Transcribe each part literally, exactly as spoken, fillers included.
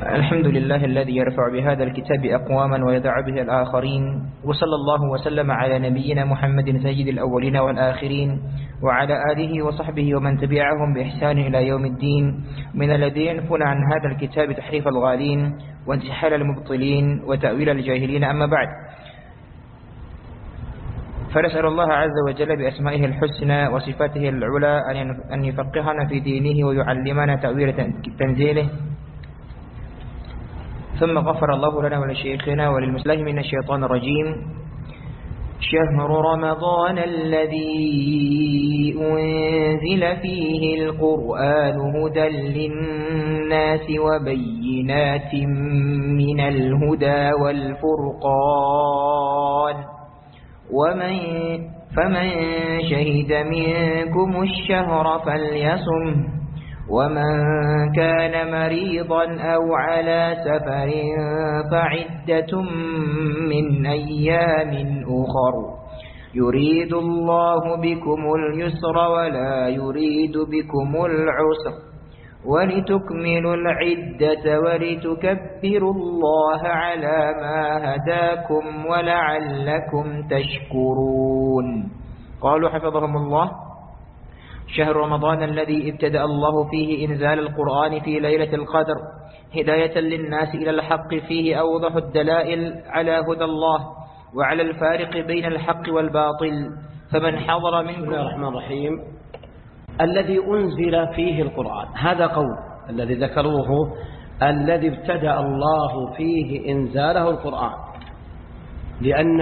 الحمد لله الذي يرفع بهذا الكتاب أقواما ويدع به الآخرين، وصلى الله وسلم على نبينا محمد سيد الأولين والآخرين وعلى آله وصحبه ومن تبعهم بإحسان إلى يوم الدين، من الذين ينفون عن هذا الكتاب تحريف الغالين وانتحال المبطلين وتأويل الجاهلين. أما بعد، فنسأل الله عز وجل بأسمائه الحسنى وصفاته العلى أن يفقهنا في دينه ويعلمنا تأويل تنزيله. ثم غفر الله لنا ولشيخنا وللمسلمين من الشيطان الرجيم. شهر رمضان الذي أنزل فيه القرآن هدى للناس وبينات من الهدى والفرقان، ومن فمن شهد منكم الشهر فليصم، ومن كان مريضا أو على سفر فعدة من أيام أخر، يريد الله بكم اليسر ولا يريد بكم العسر، ولتكملوا العدة ولتكبروا الله على ما هداكم ولعلكم تشكرون. قالوا حفظهم الله: شهر رمضان الذي ابتدأ الله فيه إنزال القرآن في ليلة القدر هداية للناس إلى الحق، فيه أوضح الدلائل على هدى الله وعلى الفارق بين الحق والباطل. فمن حضر منكم. بسم الله الرحمن الرحيم. الذي أنزل فيه القرآن، هذا قول الذي ذكروه، الذي ابتدأ الله فيه إنزاله القرآن، لأن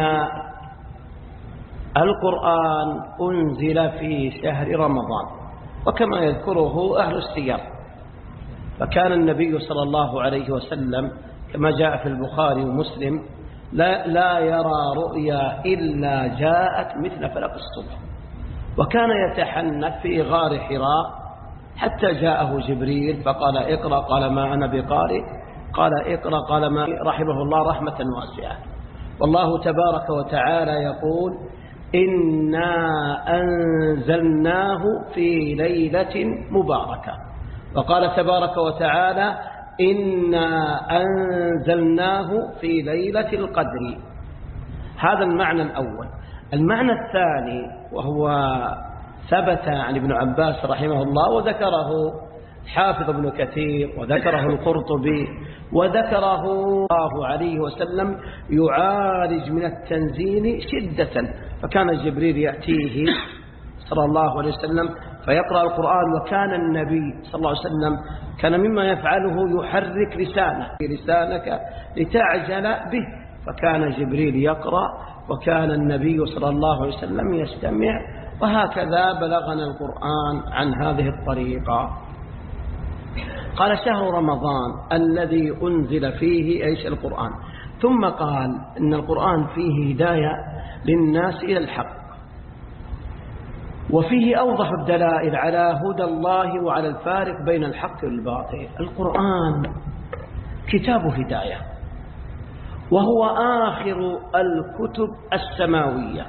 القرآن أنزل في شهر رمضان، وكما يذكره أهل السير، فكان النبي صلى الله عليه وسلم كما جاء في البخاري ومسلم لا, لا يرى رؤيا إلا جاءت مثل فلق الصبح، وكان يتحنث في غار حراء حتى جاءه جبريل فقال: اقرأ. قال: ما أنا بقارئ. قال: اقرأ. قال: ما رحمه الله رحمة واسعة. والله تبارك وتعالى يقول: إنا أنزلناه في ليلة مباركة. وقال تبارك وتعالى: إنا أنزلناه في ليلة القدر. هذا المعنى الأول. المعنى الثاني، وهو ثبت عن ابن عباس رحمه الله، وذكره حافظ ابن كثير، وذكره القرطبي، وذكره الله عليه وسلم يعالج من التنزيل شدة، فكان جبريل يأتيه صلى الله عليه وسلم فيقرأ القرآن، وكان النبي صلى الله عليه وسلم كان مما يفعله يحرك لسانه لسانك لتعجل به، فكان جبريل يقرأ وكان النبي صلى الله عليه وسلم يستمع، وهكذا بلغنا القرآن عن هذه الطريقة. قال: شهر رمضان الذي أنزل فيه أيش القرآن، ثم قال إن القرآن فيه هداية للناس إلى الحق، وفيه أوضح الدلائل على هدى الله وعلى الفارق بين الحق والباطل. القرآن كتاب هداية، وهو آخر الكتب السماوية،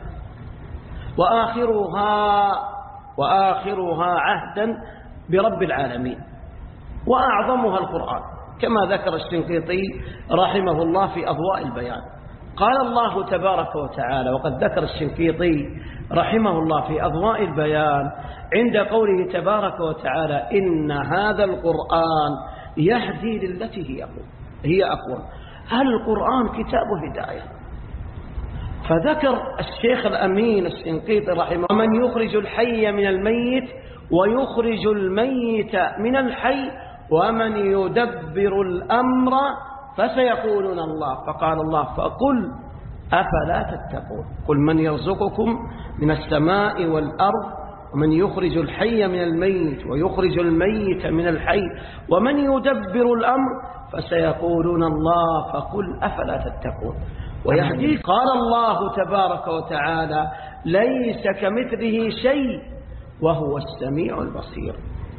وآخرها وآخرها عهدا برب العالمين، وأعظمها القرآن، كما ذكر الشنقيطي رحمه الله في أضواء البيان. قال الله تبارك وتعالى، وقد ذكر الشنقيطي رحمه الله في أضواء البيان عند قوله تبارك وتعالى: إن هذا القرآن يهدي للتي هي أقوم هي أقوم هل القرآن كتاب هداية؟ فذكر الشيخ الأمين الشنقيطي رحمه الله: من يخرج الحي من الميت ويخرج الميت من الحي ومن يدبر الأمر فسيقولون الله. فقال الله: فقل أفلا تتقون. قل من يرزقكم من السماء والأرض ومن يخرج الحي من الميت ويخرج الميت من الحي ومن يدبر الأمر فسيقولون الله فقل أفلا تتقون. ويهدي. قال الله تبارك وتعالى: ليس كمثله شيء وهو السميع البصير.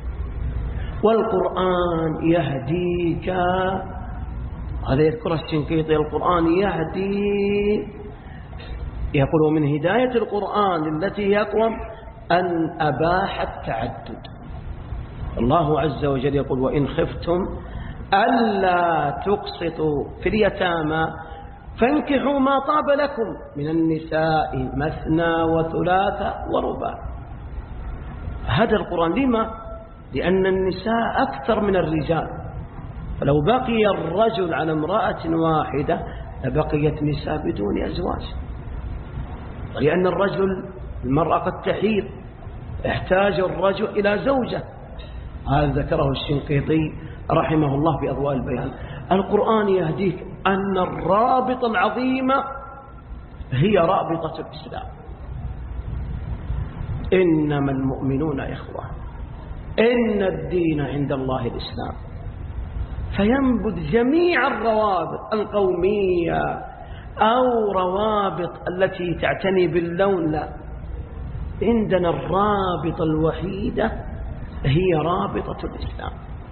والقرآن يهديك، هذا يذكر الشنقيطي، القرآن يهدي، يقول من هداية القرآن التي يقوم أن أباح التعدد. الله عز وجل يقول: وإن خفتم ألا تقسطوا في اليتامى فانكحوا ما طاب لكم من النساء مثنى وثلاث ورباع. هذا القرآن لما؟ لأن النساء أكثر من الرجال، فلو بقي الرجل على امرأة واحدة لبقيت نساء بدون أزواج. ولأن الرجل المرأة قد تحيض يحتاج الرجل إلى زوجة. هذا ذكره الشنقيطي رحمه الله في أضواء البيان. القرآن يهديك أن الرابطة العظيمة هي رابطة الإسلام. إنما المؤمنون إخوة، إن الدين عند الله الإسلام. فينبذ جميع الروابط القومية أو روابط التي تعتني باللون، لا، عندنا الرابطة الوحيدة هي رابطة الإسلام.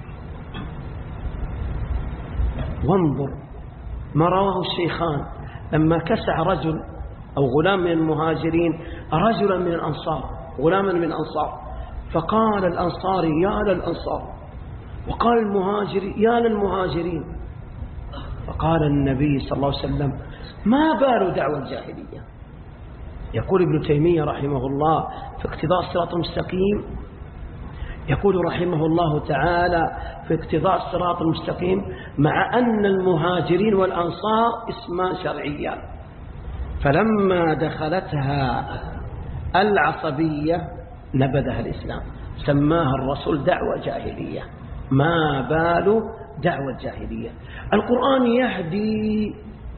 وانظر ما رواه الشيخان لما كسع رجل أو غلام من المهاجرين رجلا من الأنصار، غلاما من الأنصار، فقال الأنصاري يا للأنصار، وقال المهاجري يا للمهاجرين. فقال النبي صلى الله عليه وسلم ما بال دعوى الجاهلية. يقول ابن تيمية رحمه الله في اقتضاء الصراط المستقيم، يقول رحمه الله تعالى في اقتضاء الصراط المستقيم مع أن المهاجرين والأنصار اسمان شرعيان، فلما دخلتها العصبية نبذها الإسلام، سماها الرسول دعوة جاهلية. ما بال دعوة الجاهلية. القرآن يهدي.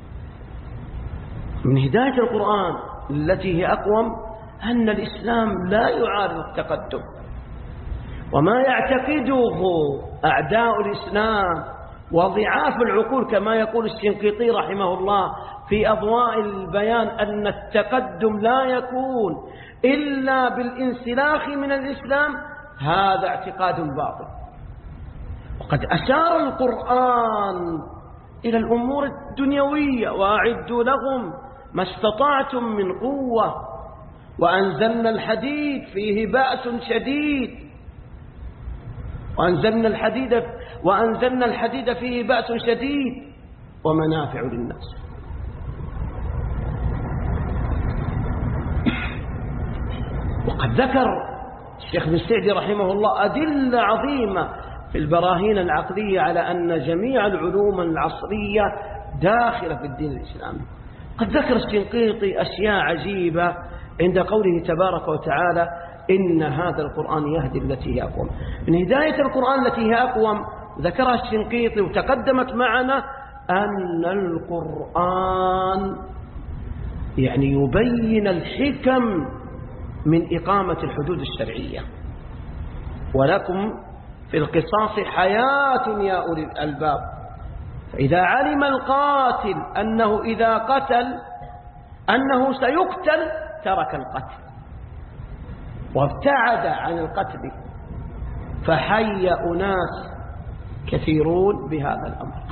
من هداية القرآن التي هي أقوم أن الإسلام لا يعارض التقدم، وما يعتقده أعداء الإسلام وضعاف العقول كما يقول الشنقيطي رحمه الله في أضواء البيان أن التقدم لا يكون إلا بالانسلاخ من الإسلام، هذا اعتقاد باطل. وقد أشار القرآن إلى الأمور الدنيوية وأعدوا لهم ما استطعتم من قوة وأنزلنا الحديد فيه بأس شديد وأنزلنا الحديد وأنزلنا الحديد فيه بأس شديد ومنافع للناس. وقد ذكر الشيخ بن سعدي رحمه الله أدلة عظيمة في البراهين العقلية على أن جميع العلوم العصرية داخلة في الدين الإسلامي. قد ذكر الشنقيطي أشياء عجيبة عند قوله تبارك وتعالى إن هذا القرآن يهدي التي هي أقوم. من هداية القرآن التي هي أقوم ذكرها الشنقيطي وتقدمت معنا أن القرآن يعني يبين الحكم من إقامة الحدود الشرعية. ولكم في القصاص حياة يا أولي الألباب، فإذا علم القاتل أنه إذا قتل أنه سيقتل ترك القتل وابتعد عن القتل، فحي أناس كثيرون بهذا الأمر.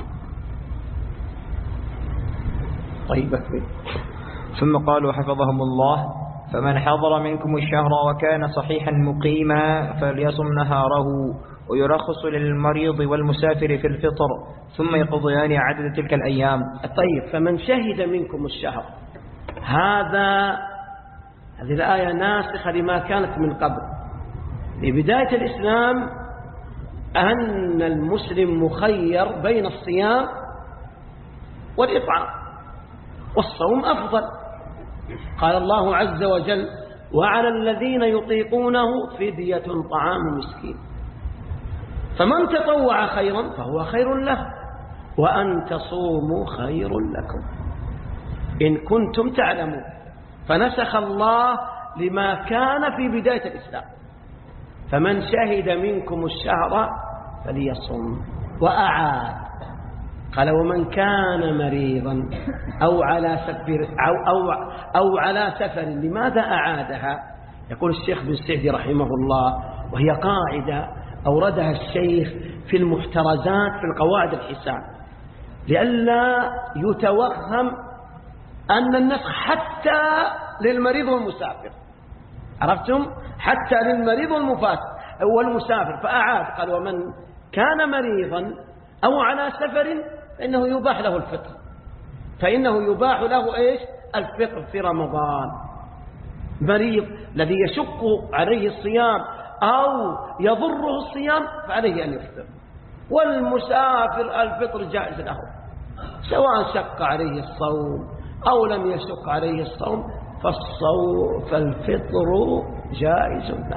طيب أكبر. ثم قالوا حفظهم الله فمن حضر منكم الشهر وكان صحيحا مقيما فليصم نهاره ويرخص للمريض والمسافر في الفطر ثم يقضيان عدد تلك الأيام. طيب فمن شهد منكم الشهر، هذا هذه الآية ناسخة لما كانت من قبل. في بداية الإسلام أن المسلم مخير بين الصيام والإطعام، والصوم أفضل. قال الله عز وجل وعلى الذين يطيقونه فدية طعام مسكين، فمن تطوع خيرا فهو خير له وأن تصوموا خير لكم إن كنتم تعلمون. فنسخ الله لما كان في بداية الإسلام، فمن شهد منكم الشهر فليصم، وأعاد قال ومن كان مريضا أو على سفر أو, أو, أو على سفر. لماذا أعادها؟ يقول الشيخ بن سعدي رحمه الله، وهي قاعدة أوردها الشيخ في المحترزات في القواعد الحسان، لئلا يتوهم أن النسخ حتى للمريض والمسافر، عرفتم؟ حتى للمريض والمسافر. فأعاد قال ومن كان مريضا أو على سفر فإنه يباح له الفطر، فإنه يباح له إيش؟ الفطر في رمضان. مريض الذي يشق عليه الصيام أو يضره الصيام فعليه أن يفطر، والمسافر الفطر جائز له سواء شق عليه الصوم أو لم يشق عليه الصوم، فالصوم فالفطر جائز له.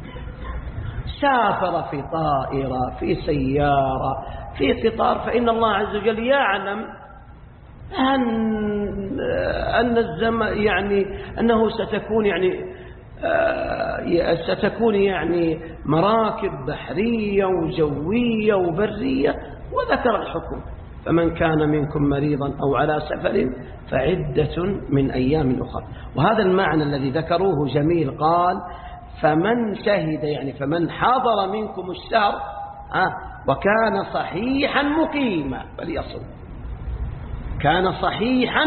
سافر في طائرة، في سيارة، في قطار، فإن الله عز وجل يعلم أن أن الزمن يعني أنه ستكون يعني ستكون يعني مراكب بحرية وجوية وبرية، وذكر الحكم: فمن كان منكم مريضا أو على سفر فعدة من أيام أخرى. وهذا المعنى الذي ذكروه جميل، قال: فمن شهد، يعني فمن حضر منكم الشهر آه وكان صحيحا مقيما فليصم. كان صحيحا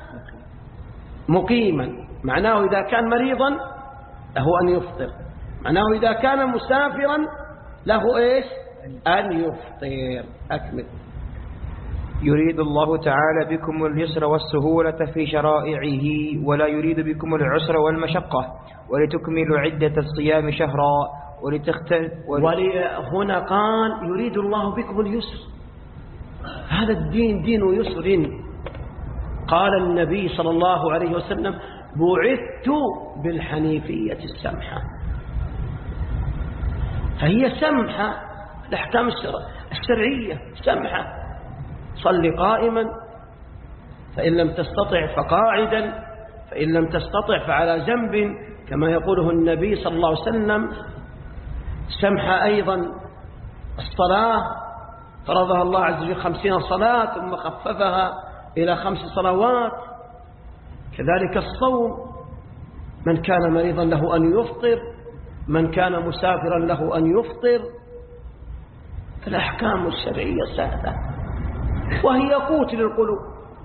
مقيما معناه إذا كان مريضا له أن يفطر، معناه إذا كان مسافرا له إيش؟ أن يفطر. أكمل. يريد الله تعالى بكم اليسر والسهولة في شرائعه، ولا يريد بكم العسر والمشقة، ولتكملوا عدة الصيام شهرا ولتختل ولهنا قال: يريد الله بكم اليسر. هذا الدين دين يسر. قال النبي صلى الله عليه وسلم: بعثت بالحنيفية السمحة. فهي سمحة، الأحكام الشرعية سمحة. صل قائما، فإن لم تستطع فقاعدا، فإن لم تستطع فعلى جنب، كما يقوله النبي صلى الله عليه وسلم. سمحة أيضا الصلاة، فرضها الله عز وجل خمسين صلاة ثم خففها إلى خمس صلوات. كذلك الصوم، من كان مريضا له أن يفطر، من كان مسافرا له أن يفطر. فالأحكام الشرعية سهلة، وهي قوت للقلوب.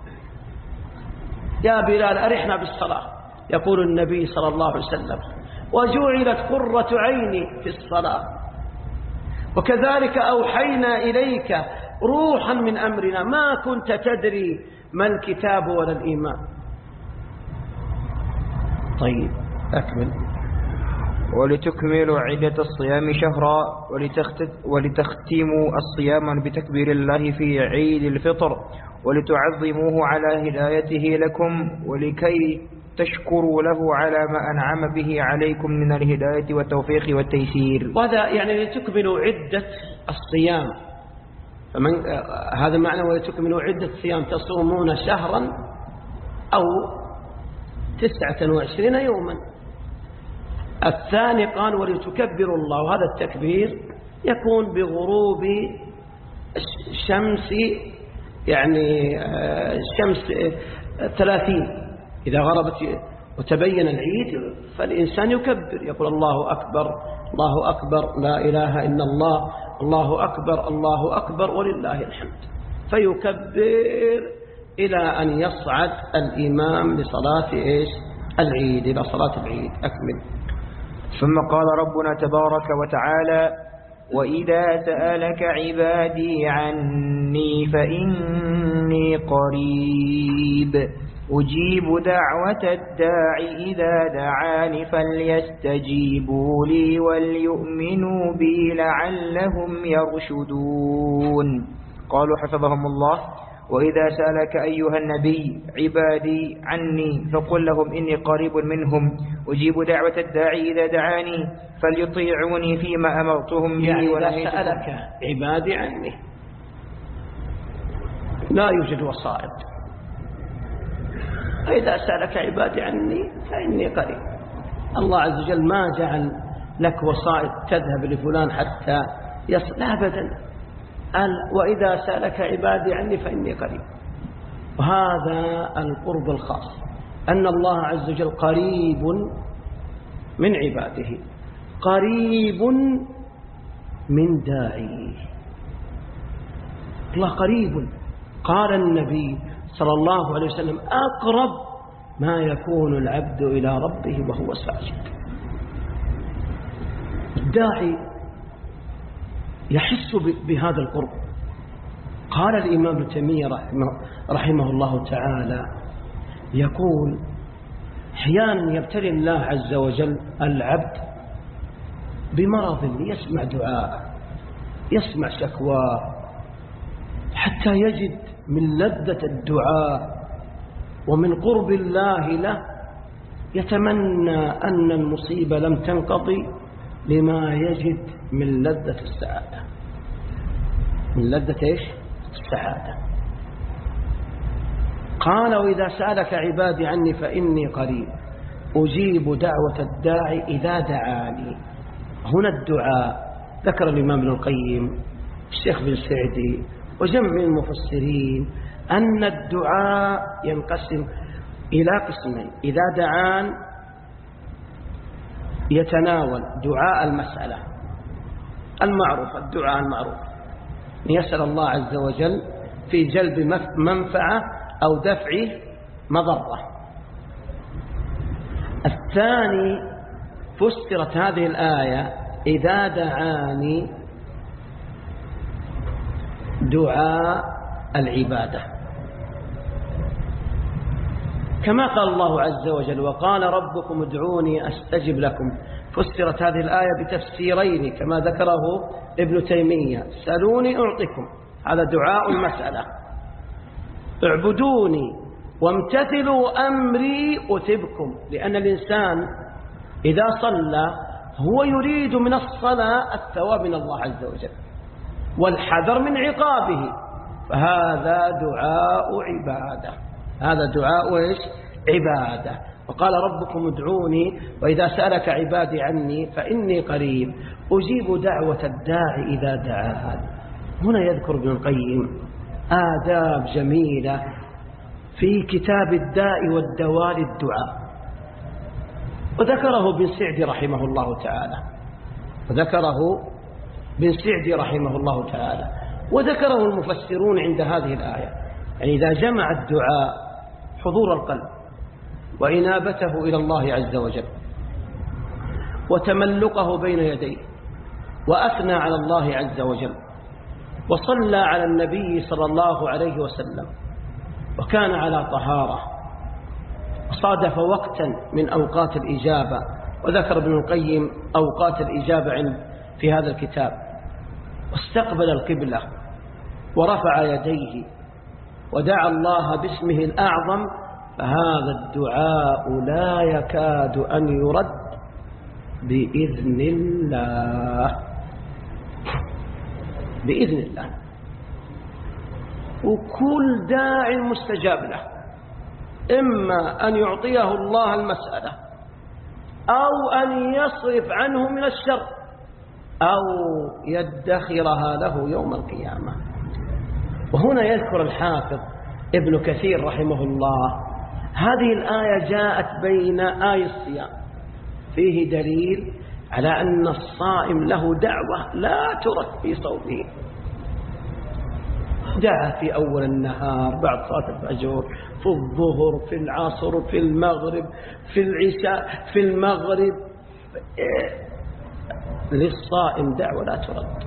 يا بلال أرحنا بالصلاة، يقول النبي صلى الله عليه وسلم: وجعلت قرة عيني في الصلاة. وكذلك أوحينا إليك روحا من أمرنا ما كنت تدري ما الكتاب ولا الإيمان. طيب أكمل. ولتكملوا عدة الصيام شهرا ولتختموا الصيام بتكبير الله في عيد الفطر، ولتعظموه على هدايته لكم، ولكي تشكروا له على ما أنعم به عليكم من الهداية والتوفيق والتيسير. وهذا يعني لتكملوا عدة الصيام. فمن هذا معنى ولتكملوا عدة الصيام، تصومون شهرا أو تسعة وعشرين يوما. الثاني قال: ولتكبروا الله، وهذا التكبير يكون بغروب الشمس، يعني الشمس ثلاثين إذا غربت وتبين العيد فالإنسان يكبر، يقول: الله أكبر الله أكبر لا إله إلا الله، الله أكبر الله أكبر ولله الحمد. فيكبر إلى أن يصعد الإمام لصلاة إيش؟ العيد، إلى صلاة العيد. أكمل. ثم قال ربنا تبارك وتعالى: وإذا سألك عبادي عني فإني قريب أجيب دعوة الداع إذا دعاني فليستجيبوا لي وليؤمنوا بي لعلهم يرشدون. قالوا حفظهم الله: وإذا سألك أيها النبي عبادي عني فقل لهم إني قريب منهم أجيب دعوة الداعي إذا دعاني فليطيعوني فيما أمرتهم به. يعني إذا سألك عبادي عني لا يوجد وسائط. فإذا سألك عبادي عني فإني قريب. الله عز وجل ما جعل لك وسائط تذهب لفلان حتى يصل أبدا. قال: وإذا سألك عبادي عني فإني قريب. وهذا القرب الخاص، أن الله عز وجل قريب من عباده، قريب من داعيه. الله قريب. قال النبي صلى الله عليه وسلم: أقرب ما يكون العبد إلى ربه وهو ساجد. الداعي يحس بهذا القرب، قال الإمام ابن تيمية رحمه, رحمه الله تعالى يقول أحيانا يبتلي الله عز وجل العبد بمرض ليسمع دعاءه، يسمع شكواه، حتى يجد من لذة الدعاء ومن قرب الله له يتمنى أن المصيبة لم تنقضي لما يجد من لذة السعادة. من لذة إيش؟ السعادة. قال وإذا سألك عبادي عني فإني قريب أجيب دعوة الداعي إذا دعاني. هنا الدعاء ذكر الإمام ابن القيم الشيخ بن سعدي وجمع من المفسرين أن الدعاء ينقسم إلى قسمين. إذا دعان يتناول دعاء المسألة المعروف، الدعاء المعروف يسأل الله عز وجل في جلب منفعة أو دفع مضرة. الثاني فسرت هذه الآية إذا دعاني دعاء العبادة، كما قال الله عز وجل وقال ربكم ادعوني أستجب لكم. فسرت هذه الآية بتفسيرين كما ذكره ابن تيمية. سألوني أعطيكم، هذا دعاء المسألة. اعبدوني وامتثلوا أمري أثبكم، لأن الإنسان إذا صلى هو يريد من الصلاة الثواب من الله عز وجل والحذر من عقابه، فهذا دعاء عبادة. هذا دعاء إيش؟ عبادة. وقال ربكم ادعوني وإذا سألك عبادي عني فإني قريب أجيب دعوة الداعي إذا دعان. هنا يذكر ابن القيم آداب جميلة في كتاب الداء والدواء للدعاء، وذكره ابن سعدي رحمه الله تعالى وذكره ابن سعدي رحمه الله تعالى وذكره المفسرون عند هذه الآية. يعني إذا جمع الدعاء حضور القلب وإنابته إلى الله عز وجل وتملقه بين يديه وأثنى على الله عز وجل وصلى على النبي صلى الله عليه وسلم وكان على طهارة وصادف وقتا من أوقات الإجابة، وذكر ابن القيم أوقات الإجابة في هذا الكتاب، واستقبل القبلة ورفع يديه ودعا الله باسمه الأعظم، فهذا الدعاء لا يكاد أن يرد بإذن الله. بإذن الله. وكل داع مستجاب له، إما أن يعطيه الله المسألة أو أن يصرف عنه من الشر أو يدخرها له يوم القيامة. وهنا يذكر الحافظ ابن كثير رحمه الله هذه الآية جاءت بين آي الصيام، فيه دليل على أن الصائم له دعوة لا ترد في صوته. دعا في أول النهار بعد صلاة الفجر، في الظهر، في العصر، في المغرب، في العشاء، في المغرب. للصائم دعوة لا ترد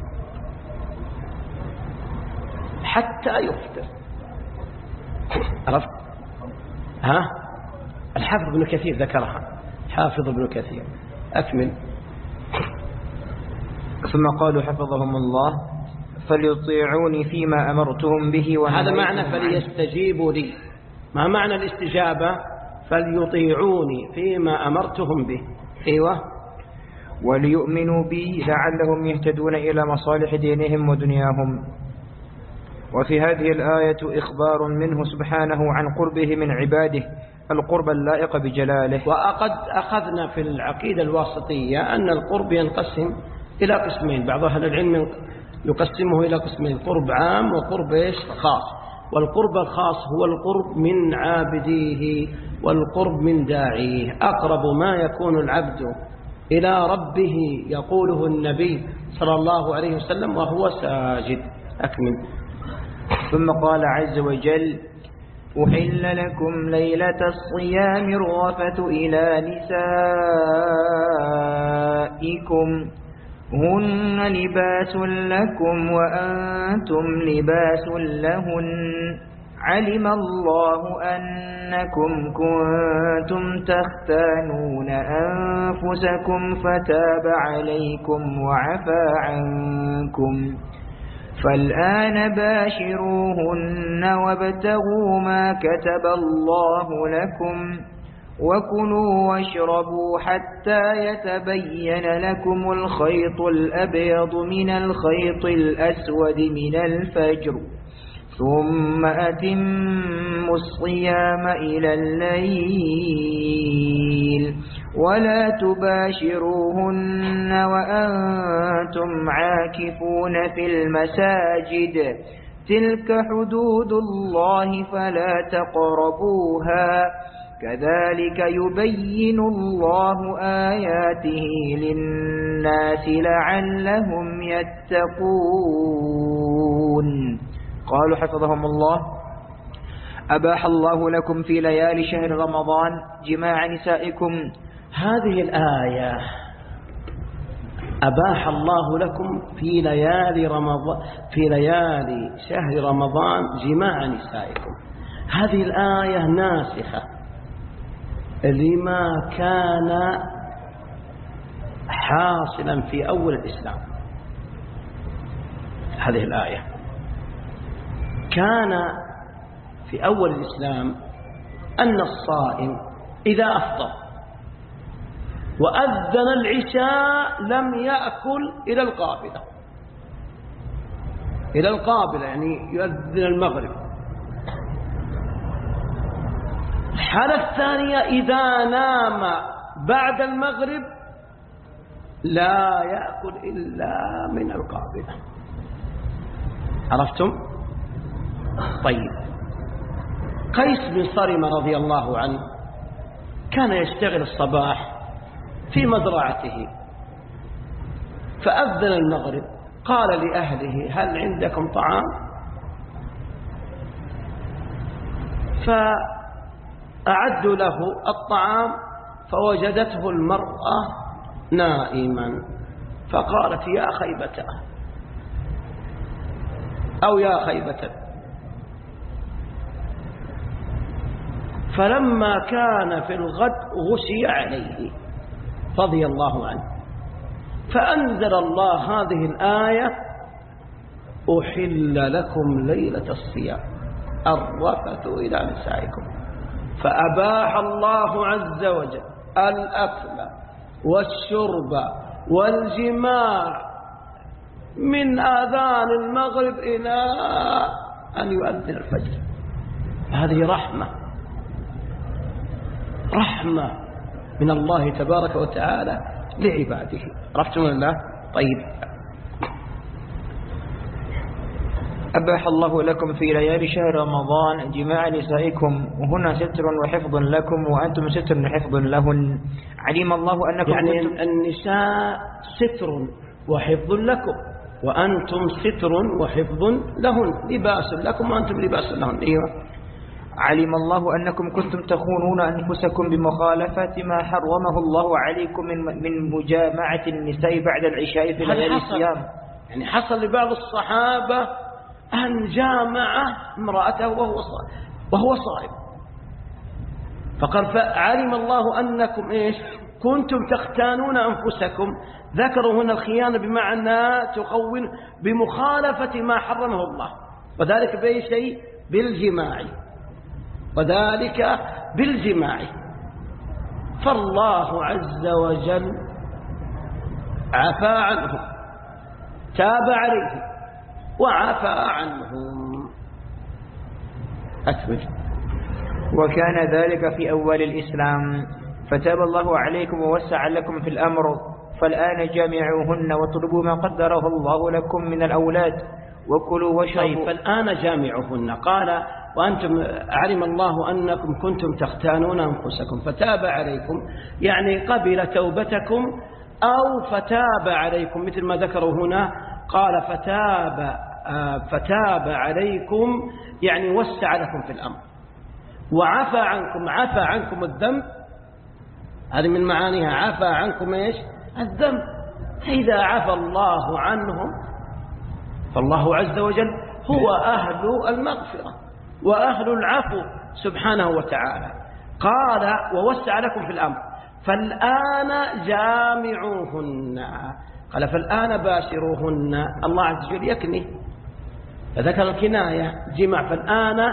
حتى يفطر. عرفت؟ ها؟ الحافظ ابن كثير ذكرها، حافظ ابن كثير. أكمل. ثم قالوا حفظهم الله فليطيعوني فيما أمرتهم به. وهذا معنى فليستجيبوا لي. ما معنى الاستجابة؟ فليطيعوني فيما أمرتهم به. أيوة. وليؤمنوا بي لعلهم يهتدون إلى مصالح دينهم ودنياهم. وفي هذه الآية إخبار منه سبحانه عن قربه من عباده القرب اللائق بجلاله. وقد أخذنا في العقيدة الواسطية أن القرب ينقسم إلى قسمين، بعض أهل العلم يقسمه إلى قسمين، قرب عام وقرب إيش خاص. والقرب الخاص هو القرب من عابديه والقرب من داعيه. أقرب ما يكون العبد إلى ربه يقوله النبي صلى الله عليه وسلم وهو ساجد. أكمل. ثم قال عز وجل أحل لكم ليلة الصيام الرفث إلى نسائكم هن لباس لكم وأنتم لباس لهن علم الله أنكم كنتم تختانون أنفسكم فتاب عليكم وعفى عنكم فالآن باشروهن وابتغوا ما كتب الله لكم وكلوا واشربوا حتى يتبين لكم الخيط الأبيض من الخيط الأسود من الفجر ثم أتموا الصيام إلى الليل ولا تباشروهن وأنتم عاكفون في المساجد تلك حدود الله فلا تقربوها كذلك يبين الله آياته للناس لعلهم يتقون. قالوا حفظهم الله: أباح الله لكم في ليالي شهر رمضان جماع نسائكم. هذه الآية أباح الله لكم في ليالي رمضان في ليالي شهر رمضان جماع نسائكم، هذه الآية ناسخة لما كان حاصلا في أول الإسلام. هذه الآية كان في أول الإسلام أن الصائم إذا أفطر وأذن العشاء لم يأكل إلى القابلة إلى القابلة يعني يؤذن المغرب. الحالة الثانية إذا نام بعد المغرب لا يأكل إلا من القابلة. عرفتم؟ طيب، قيس بن صرمة رضي الله عنه كان يشتغل الصباح في مزرعته فأذن المغرب، قال لأهله: هل عندكم طعام؟ فأعدوا له الطعام فوجدته المرأة نائما فقالت: يا خيبته أو يا خيبته. فلما كان في الغد غشي عليه رضي الله عنه فأنزل الله هذه الآية: أحل لكم ليلة الصيام الرفث إلى نسائكم. فأباح الله عز وجل الأكل والشرب والجماع من آذان المغرب إلى أن يؤذن الفجر. هذه رحمة رحمة من الله تبارك وتعالى لعباده. عرفتم الله؟ طيب، أباح الله لكم في ليالي شهر رمضان جماع نسائكم وهن ستر وحفظ لكم وأنتم ستر وحفظ لهن علم الله أنكم يعني كنتم النساء ستر وحفظ لكم وأنتم ستر وحفظ لهن، لباس لكم وأنتم لباس لهن. أيوة. علم الله أنكم كنتم تخونون أنفسكم بمخالفة ما حرمه الله عليكم من من مجامعة النساء بعد العشاء في ليالي الصيام. يعني حصل لبعض الصحابة أن جامع امرأته وهو صائم وهو صائم فقال: فعلم الله أنكم إيش كنتم تختانون أنفسكم. ذكروا هنا الخيانة بمعنى تخون بمخالفة ما حرمه الله، وذلك بأي شيء؟ بالجماع، وذلك بالجماع. فالله عز وجل عفى عنهم، تاب عليهم وعفى عنهم. أكمل. وكان ذلك في أول الإسلام فتاب الله عليكم ووسع لكم في الأمر فالآن جامعوهن واطلبوا ما قدره الله لكم من الأولاد وكلوا واشربوا. طيب، فالآن جامعوهن. قال: وأنتم علم الله أنكم كنتم تختانون أنفسكم فتاب عليكم، يعني قبل توبتكم أو فتاب عليكم، مثل ما ذكروا هنا. قال: فتاب فتاب عليكم يعني وسع لكم في الأمر وعفى عنكم. عفى عنكم الذنب، هذه من معانيها. عفى عنكم إيش؟ الذنب. إذا عفى الله عنهم فالله عز وجل هو أهل المغفرة وأهل العفو سبحانه وتعالى. قال ووسع لكم في الأمر فالآن جامعوهن، قال فالآن باشروهن. الله عز وجل يكني، فذكر الكناية جمع. فالآن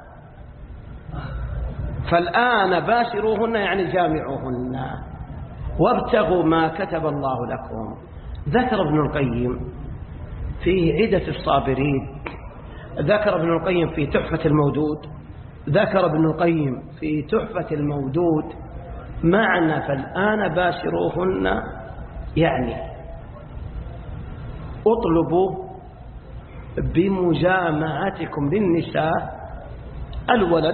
فالآن باشروهن يعني جامعوهن وابتغوا ما كتب الله لكم. ذكر ابن القيم في عدة الصابرين، ذكر ابن القيم في تحفة المودود، ذكر ابن القيم في تحفة المودود معنى فالآن باشروهن يعني اطلبوا بمجامعتكم للنساء الولد،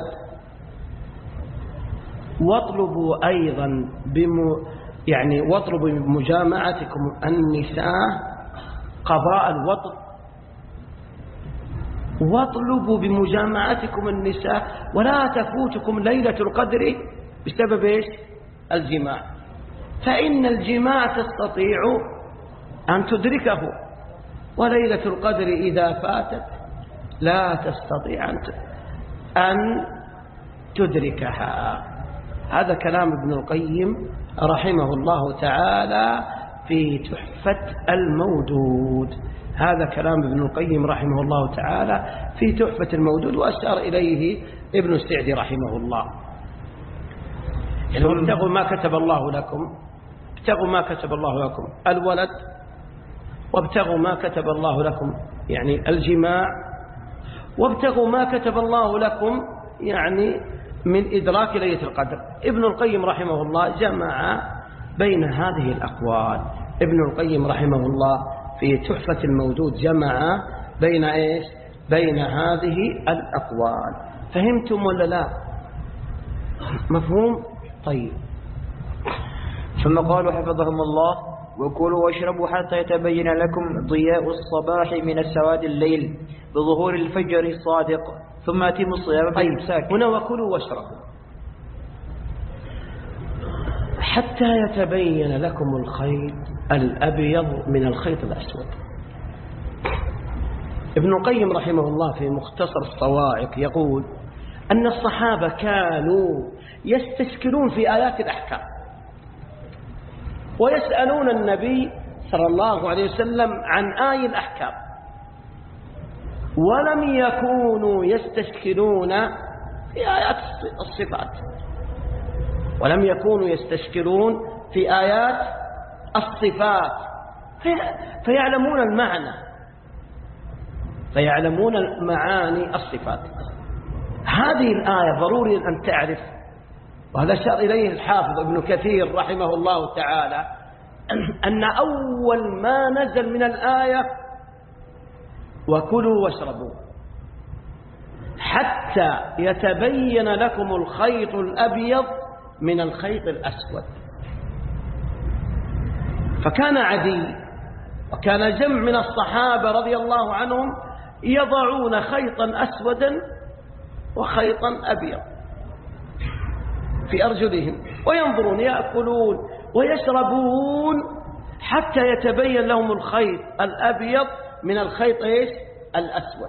واطلبوا أيضا بم يعني واطلبوا بمجامعتكم النساء قضاء الوطن، واطلبوا بمجامعتكم النساء ولا تفوتكم ليلة القدر بسبب إيش؟ الجماع، فإن الجماع تستطيع أن تدركه، وليلة القدر إذا فاتت لا تستطيع أن تدركها. هذا كلام ابن القيم رحمه الله تعالى في تحفة المودود. هذا كلام ابن القيم رحمه الله تعالى في تحفة المودود، وأشار إليه ابن السعدي رحمه الله. يعني ابتغوا ما كتب الله لكم، ابتغوا ما كتب الله لكم الولد، وابتغوا ما كتب الله لكم يعني الجماع، وابتغوا ما كتب الله لكم يعني من إدراك ليلة القدر. ابن القيم رحمه الله جمع بين هذه الأقوال. ابن القيم رحمه الله في تحفة المودود جمع بين إيش؟ بين هذه الأقوال. فهمتم ولا لا؟ مفهوم؟ طيب. ثم قالوا حفظهم الله: وكلوا واشربوا حتى يتبين لكم ضياء الصباح من السواد الليل بظهور الفجر الصادق ثم أتموا الصيام بالإمساك. هنا وكلوا واشربوا حتى يتبين لكم الخيط الأبيض من الخيط الأسود. ابن القيم رحمه الله في مختصر الصواعق يقول أن الصحابة كانوا يستشكلون في آيات الأحكام ويسألون النبي صلى الله عليه وسلم عن آي الأحكام، ولم يكونوا يستشكلون في آيات الصفات، ولم يكونوا يستشكلون في آيات الصفات فيعلمون المعنى، فيعلمون معاني الصفات. هذه الآية ضروري أن تعرف، وهذا أشار إليه الحافظ ابن كثير رحمه الله تعالى، أن أول ما نزل من الآية وكلوا واشربوا حتى يتبين لكم الخيط الأبيض من الخيط الأسود. فكان عدي وكان جمع من الصحابة رضي الله عنهم يضعون خيطا أسودا وخيطا أبيض في أرجلهم وينظرون يأكلون ويشربون حتى يتبين لهم الخيط الأبيض من الخيط إيش؟ الأسود.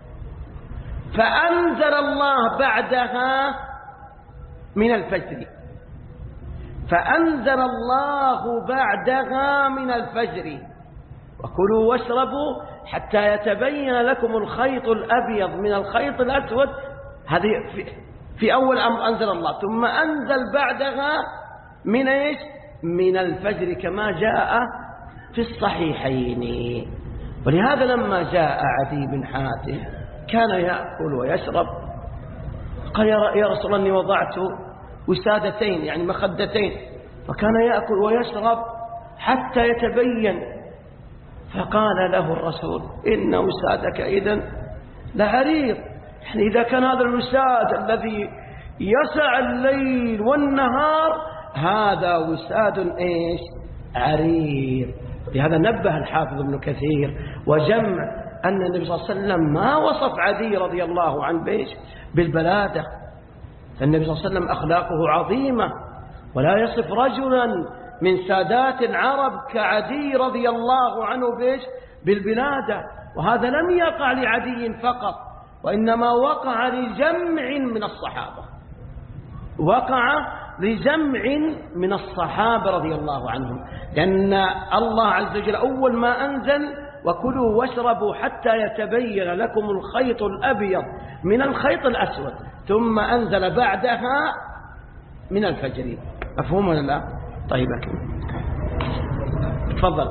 فأنزل الله بعدها من الفجر فأنزل الله بعدها من الفجر وكلوا واشربوا حتى يتبين لكم الخيط الأبيض من الخيط الأسود. هذه في, في أول أمر أنزل الله، ثم أنزل بعدها من إيش؟ من الفجر كما جاء في الصحيحين. ولهذا لما جاء عدي بن حاتم كان يأكل ويشرب، قال يا رسول الله إني وضعت وسادتين يعني مخدتين، فكان يأكل ويشرب حتى يتبين. فقال له الرسول إن وسادك إذن لعريض، يعني إذا كان هذا الوساد الذي يسع الليل والنهار هذا وساد إيش؟ عريض. لهذا نبه الحافظ ابن كثير وجمع أن النبي صلى الله عليه وسلم ما وصف عدي رضي الله عنه بإيش؟ بالبلادة. فالنبي صلى الله عليه وسلم أخلاقه عظيمة، ولا يصف رجلا من سادات العرب كعدي رضي الله عنه بيش بالبلادة. وهذا لم يقع لعدي فقط، وإنما وقع لجمع من الصحابة، وقع لجمع من الصحابة رضي الله عنهم، لأن الله عز وجل أول ما أنزل وكلوا واشربوا حتى يتبين لكم الخيط الأبيض من الخيط الأسود، ثم أنزل بعدها من الفجر. مفهوم ولا لا؟ طيب أكمل. تفضل.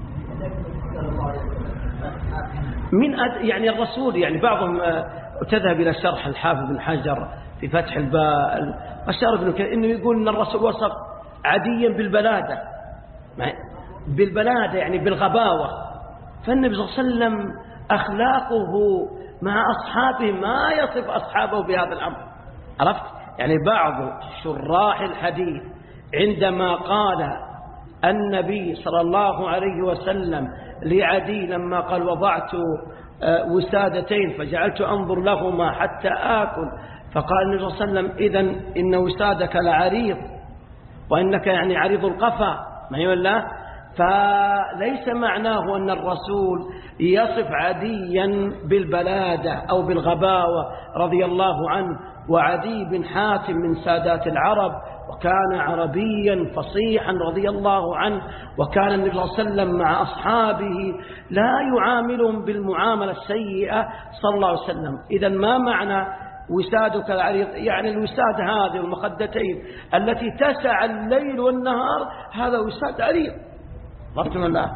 من أد... يعني الرسول، يعني بعضهم تذهب إلى شرح الحافظ بن حجر في فتح الباء أشار ابن كثير إنه يقول إن الرسول وصف عديا بالبلادة، بالبلادة يعني بالغباوة. فالنبي صلى الله عليه وسلم أخلاقه مع أصحابه ما يصف أصحابه بهذا الأمر. عرفت؟ يعني بعض شراح الحديث عندما قال النبي صلى الله عليه وسلم لعدي لما قال وضعت وسادتين فجعلت أنظر لهما حتى آكل، فقال النبي صلى الله عليه وسلم إذن إن وسادك لعريض وإنك يعني عريض القفا، ما هي ولا؟ فليس معناه أن الرسول يصف عديا بالبلادة أو بالغباوة رضي الله عنه. وعدي بن حاتم من سادات العرب، وكان عربيا فصيحا رضي الله عنه، وكان النبي صلى الله عليه وسلم مع أصحابه لا يعاملهم بالمعاملة السيئة صلى الله عليه وسلم. إذا ما معنى وسادك العريض؟ يعني الوساد هذه المخدتين التي تسع الليل والنهار، هذا وساد عريض. رحمة الله.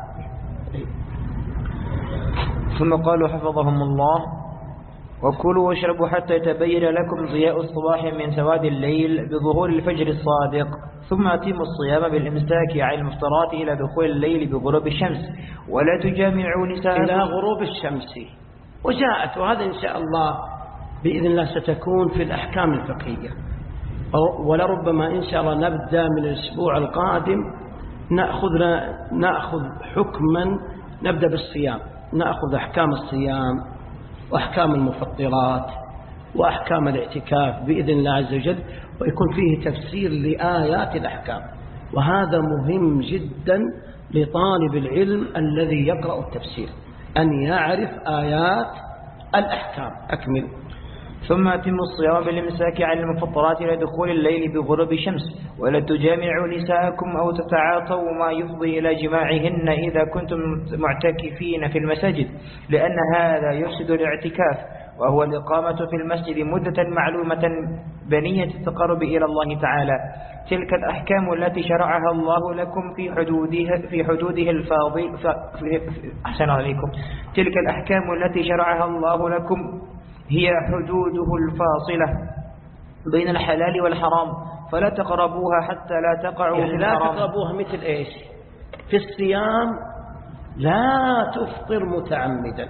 ثم قالوا حفظهم الله وكلوا واشربوا حتى يتبين لكم ضياء الصباح من سواد الليل بظهور الفجر الصادق، ثم أتموا الصيام بالإمساك عن المفطرات إلى دخول الليل بغروب الشمس، ولا تجامعوا نساء إلى غروب الشمس. وجاءت، وهذا إن شاء الله بإذن الله ستكون في الأحكام الفقهية، ولربما إن شاء الله نبدأ من الأسبوع القادم نأخذ نأخذ حكما، نبدأ بالصيام، نأخذ أحكام الصيام وأحكام المفطرات وأحكام الاعتكاف بإذن الله عز وجل، ويكون فيه تفسير لآيات الأحكام. وهذا مهم جدا لطالب العلم الذي يقرأ التفسير أن يعرف آيات الأحكام. أكمل. ثم أتموا الصيام بالإمساك عن المفطرات إلى دخول الليل بغروب الشمس، ولا تجامعوا نساءكم أو تتعاطوا ما يفضي إلى جماعهن إذا كنتم معتكفين في المساجد، لأن هذا يفسد الاعتكاف، وهو الإقامة في المسجد مدة معلومة بنية التقرب إلى الله تعالى. تلك الأحكام التي شرعها الله لكم في حدوده في حدوده الفاضل أحسن عليكم تلك الأحكام التي شرعها الله لكم هي حدوده الفاصلة بين الحلال والحرام، فلا تقربوها حتى لا تقعوا يعني في لا الحرام. تقربوها مثل إيش؟ في الصيام لا تفطر متعمدا،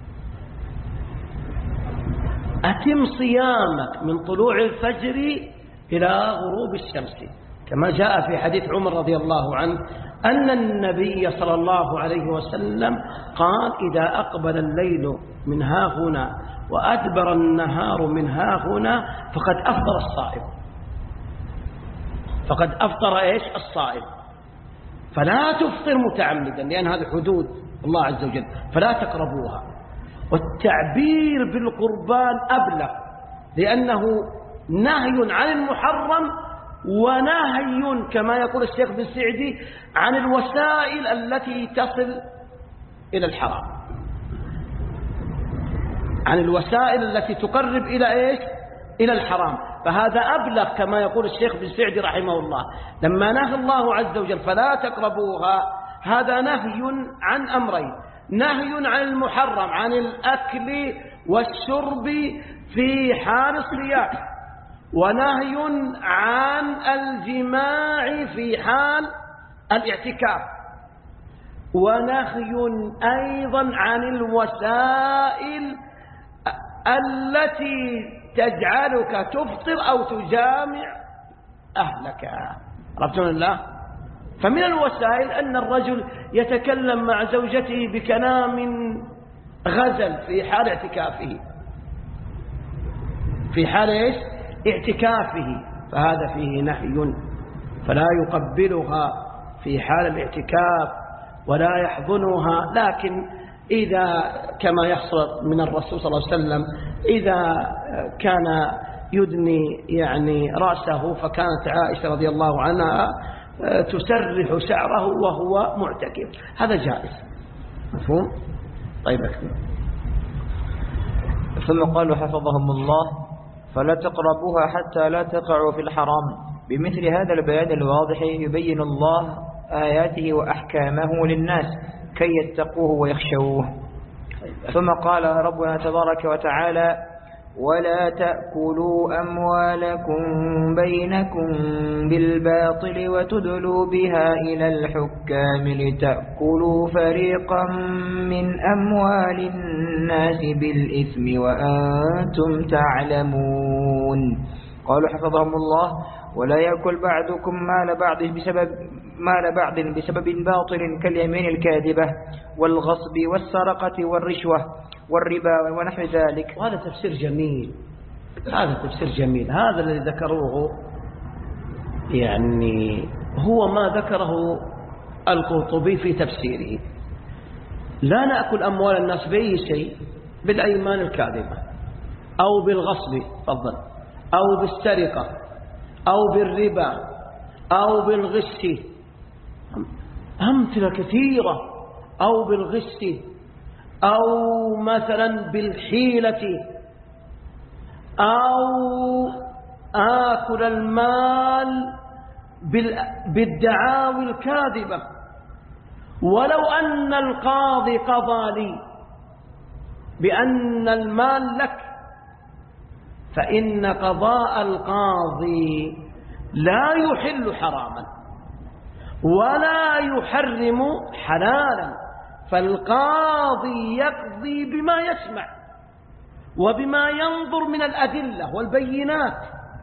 أتم صيامك من طلوع الفجر إلى غروب الشمس، كما جاء في حديث عمر رضي الله عنه أن النبي صلى الله عليه وسلم قال إذا أقبل الليل من ها هنا وأدبر النهار من ها هنا فقد أفطر الصائم، فقد أفطر إيش؟ الصائم. فلا تفطر متعمدا، لأن هذه حدود الله عز وجل، فلا تقربوها. والتعبير بالقربان أبلغ، لأنه نهي عن المحرم ونهي كما يقول الشيخ بن سعدي عن الوسائل التي تصل إلى الحرام، عن الوسائل التي تقرب إلى إيش؟ إلى الحرام. فهذا أبلغ كما يقول الشيخ بن سعدي رحمه الله، لما نهى الله عز وجل فلا تقربوها، هذا نهي عن أمرين: نهي عن المحرم عن الأكل والشرب في حال الصيام، ونهي عن الجماع في حال الاعتكاف، ونهي أيضا عن الوسائل التي تجعلك تفطر أو تجامع أهلك. ربنا الله. فمن الوسائل أن الرجل يتكلم مع زوجته بكلام غزل في حال اعتكافه، في حال إيش؟ اعتكافه، فهذا فيه نهي، فلا يقبلها في حال الاعتكاف ولا يحضنها، لكن إذا كما يحصل من الرسول صلى الله عليه وسلم إذا كان يدني يعني رأسه، فكانت عائشة رضي الله عنها تسرح شعره وهو معتكف، هذا جائز. مفهوم؟ طيب أكمل. ثم قالوا حفظهم الله: فلا تقربوها حتى لا تقعوا في الحرام. بمثل هذا البيان الواضح يبين الله آياته وأحكامه للناس كي يتقوه ويخشوه. ثم قال ربنا تبارك وتعالى: ولا تأكلوا أموالكم بينكم بالباطل وتدلوا بها إلى الحكام لتأكلوا فريقا من أموال الناس بالإثم وأنتم تعلمون. قالوا حفظهم الله: ولا يأكل بعضكم مال بعض بسبب مال بعض بسبب باطل كاليمين الكاذبة والغصب والسرقة والرشوة والربا ونحو ذلك. وهذا تفسير جميل، هذا تفسير جميل. هذا الذي ذكروه يعني هو ما ذكره القرطبي في تفسيره. لا نأكل أموال الناس بأي شيء، بالأيمان الكاذبة أو بالغصب فضل أو بالسرقة أو بالربا أو بالغش، أمثلة كثيرة، أو بالغش أو مثلا بالحيلة، أو آكل المال بالدعاوي الكاذبة. ولو أن القاضي قضى لي بأن المال لك، فإن قضاء القاضي لا يحل حراما ولا يحرم حلالا، فالقاضي يقضي بما يسمع وبما ينظر من الأدلة والبينات.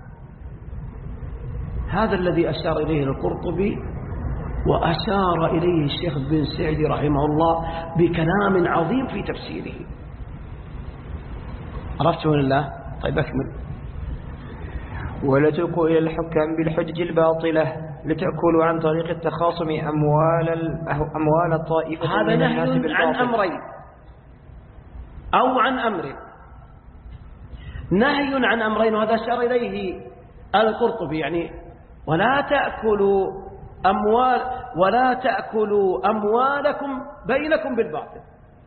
هذا الذي أشار إليه القرطبي، وأشار إليه الشيخ بن سعدي رحمه الله بكلام عظيم في تفسيره. عرفتم الله؟ طيب أكمل. ولا تلقوا إلى الحكام بالحجج الباطلة لتأكلوا عن طريق التخاصم أموال أموال الطائفة. هذا نهي عن أمرين أو عن أمر، نهي عن أمرين، وهذا أشار إليه القرطبي، يعني ولا تأكلوا أموال ولا تأكلوا أموالكم بينكم بالباطل،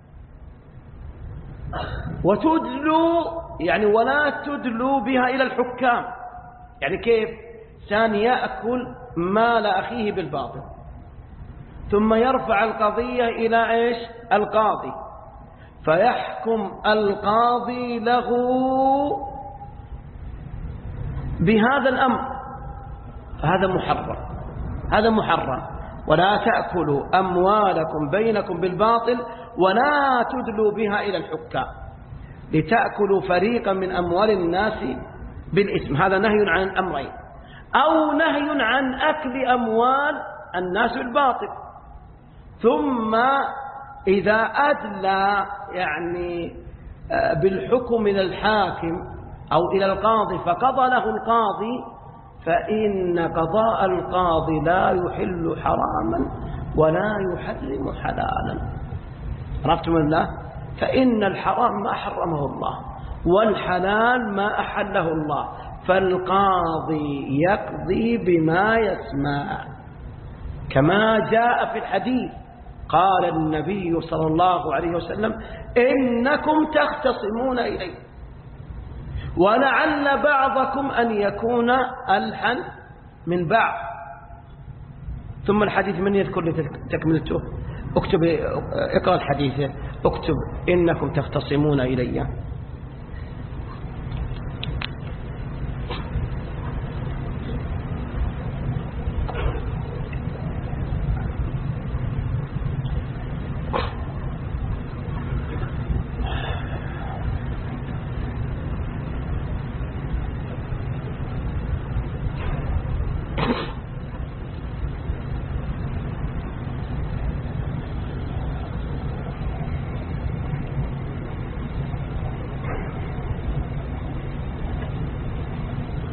وتدلوا يعني ولا تدلوا بها إلى الحكام. يعني كيف؟ كان يأكل مال أخيه بالباطل ثم يرفع القضية إلى إيش؟ القاضي، فيحكم القاضي له بهذا الأمر، هذا محرم، هذا محرم. ولا تأكلوا أموالكم بينكم بالباطل ولا تدلوا بها إلى الحكام لتأكلوا فريقا من أموال الناس بالإثم. هذا نهي عن الأمرين، أو نهي عن أكل أموال الناس بالباطل. ثم إذا أدلى يعني بالحكم إلى الحاكم أو إلى القاضي فقضى له القاضي، فإن قضاء القاضي لا يحل حراما ولا يحرم حلالا. عرفتم الله؟ فإن الحرام ما حرمه الله والحلال ما أحله الله، فالقاضي يقضي بما يسمع، كما جاء في الحديث قال النبي صلى الله عليه وسلم: إنكم تختصمون إليه ولعل بعضكم أن يكون ألحن من بعض. ثم الحديث من يذكر لي تكملته؟ اكتب، اقرأ الحديث، اكتب إنكم تختصمون إلي.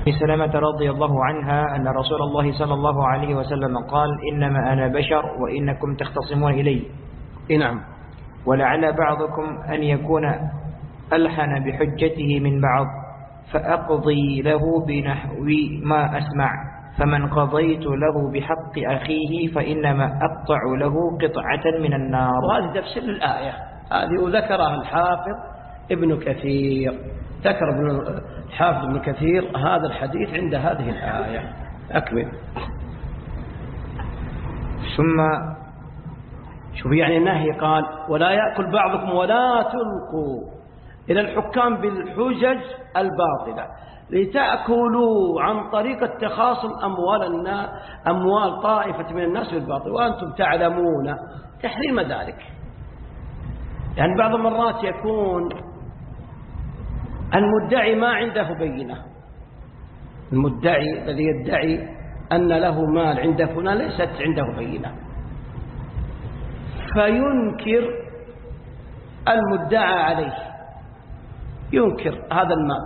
سلمة رضي الله عنها أن رسول الله صلى الله عليه وسلم قال إنما أنا بشر وإنكم تختصمون إلي. نعم. ولعل بعضكم أن يكون ألحن بحجته من بعض فأقضي له بنحو ما أسمع، فمن قضيت له بحق أخيه فإنما أقطع له قطعة من النار. وهذه تفسير الآية هذه وذكرها الحافظ ابن كثير، ذكر ابن الحافظ ابن كثير هذا الحديث عند هذه الآية. أكمل. ثم شوف يعني النهي قال ولا يأكل بعضكم ولا تلقوا إلى الحكام بالحجج الباطلة لتأكلوا عن طريق التخاصم أموال الناس أموال طائفة من الناس بالباطل وأنتم تعلمون تحريم ذلك. يعني بعض المرات يكون المدعي ما عنده بينة، المدعي الذي يدعي أن له مال عند فلان ليست عنده بينة، فينكر المدعى عليه، ينكر هذا المال،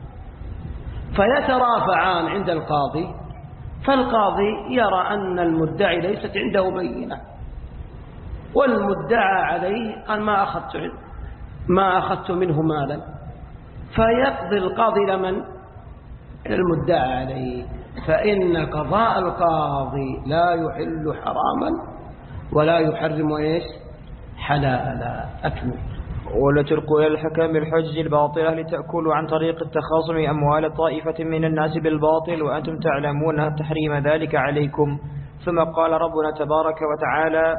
فيترافعان عند القاضي، فالقاضي يرى أن المدعي ليست عنده بينة والمدعى عليه قال ما أخذت ما أخذت منه مالا، فيقضي القاضي لمن؟ المدعى عليه. فإن قضاء القاضي لا يحل حراما ولا يحرم إيش؟ حلالا. أكمل. ولا تلقوا إلى الحكام بالحجج الباطلة لتأكلوا عن طريق التخاصم أموال طائفة من الناس بالباطل وأنتم تعلمون تحريم ذلك عليكم. ثم قال ربنا تبارك وتعالى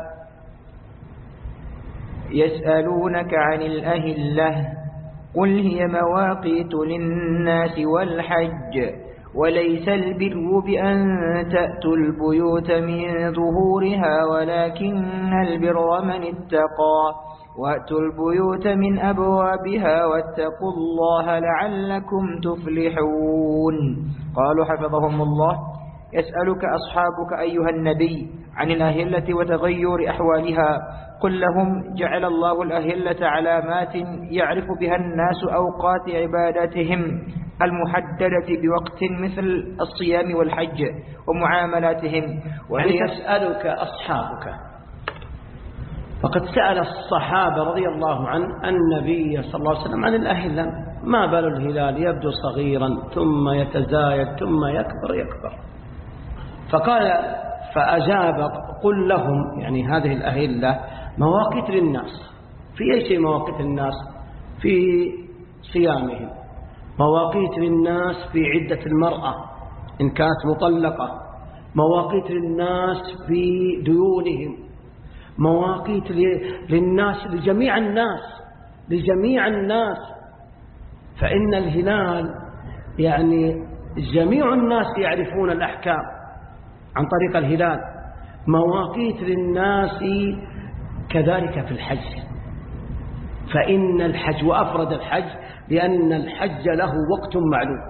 يسألونك عن الأهلة قل هي مواقيت للناس والحج وليس البر بأن تأتوا البيوت من ظهورها ولكن البر من اتقى وأتوا البيوت من أبوابها واتقوا الله لعلكم تفلحون. قالوا حفظهم الله يسألك أصحابك أيها النبي عن الأهلة وتغير أحوالها قل لهم جعل الله الأهلة علامات يعرف بها الناس أوقات عباداتهم المحددة بوقت مثل الصيام والحج ومعاملاتهم. يعني يسألك أصحابك، فقد سأل الصحابة رضي الله عنه النبي صلى الله عليه وسلم عن الأهلة، ما بال الهلال يبدو صغيرا ثم يتزايد ثم يكبر يكبر، فقال فأجاب قل لهم يعني هذه الأهلة مواقيت للناس. في أي شيء مواقيت للناس؟ في صيامهم، مواقيت للناس في عدة المرأة إن كانت مطلقة، مواقيت للناس في ديونهم، مواقيت للناس لجميع الناس لجميع الناس فإن الهلال يعني جميع الناس يعرفون الأحكام عن طريق الهلال. مواقيت للناس كذلك في الحج، فإن الحج وأفرد الحج لأن الحج له وقت معلوم،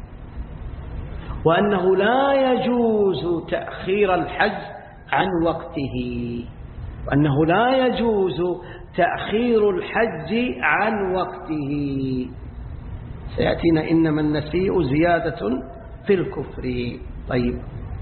وأنه لا يجوز تأخير الحج عن وقته، وأنه لا يجوز تأخير الحج عن وقته. سيأتينا إنما النسيء زيادة في الكفر. طيب.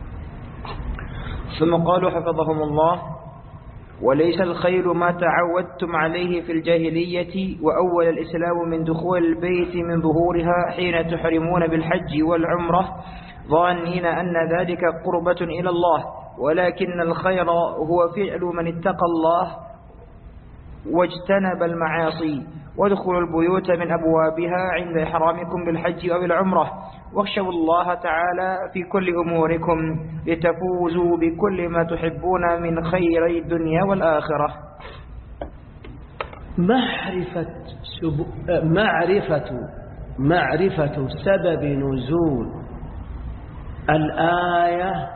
ثم قالوا حفظهم الله وليس الخير ما تعودتم عليه في الجاهلية وأول الإسلام من دخول البيت من ظهورها حين تحرمون بالحج والعمرة ظانين أن ذلك قربة إلى الله، ولكن الخير هو فعل من اتقى الله واجتنب المعاصي وادخلوا البيوت من أبوابها عند إحرامكم بالحج أو العمرة واخشوا الله تعالى في كل أموركم لتفوزوا بكل ما تحبون من خير الدنيا والآخرة. معرفة سب... معرفة معرفة سبب نزول الآية